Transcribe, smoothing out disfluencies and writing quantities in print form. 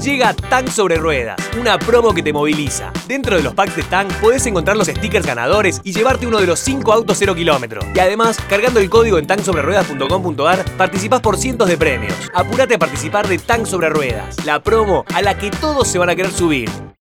Llega Tank sobre Ruedas, una promo que te moviliza. Dentro de los packs de Tank podés encontrar los stickers ganadores y llevarte uno de los 5 autos 0 kilómetros. Y además, cargando el código en tanksobreruedas.com.ar, participás por cientos de premios. Apurate a participar de Tank sobre Ruedas, la promo a la que todos se van a querer subir.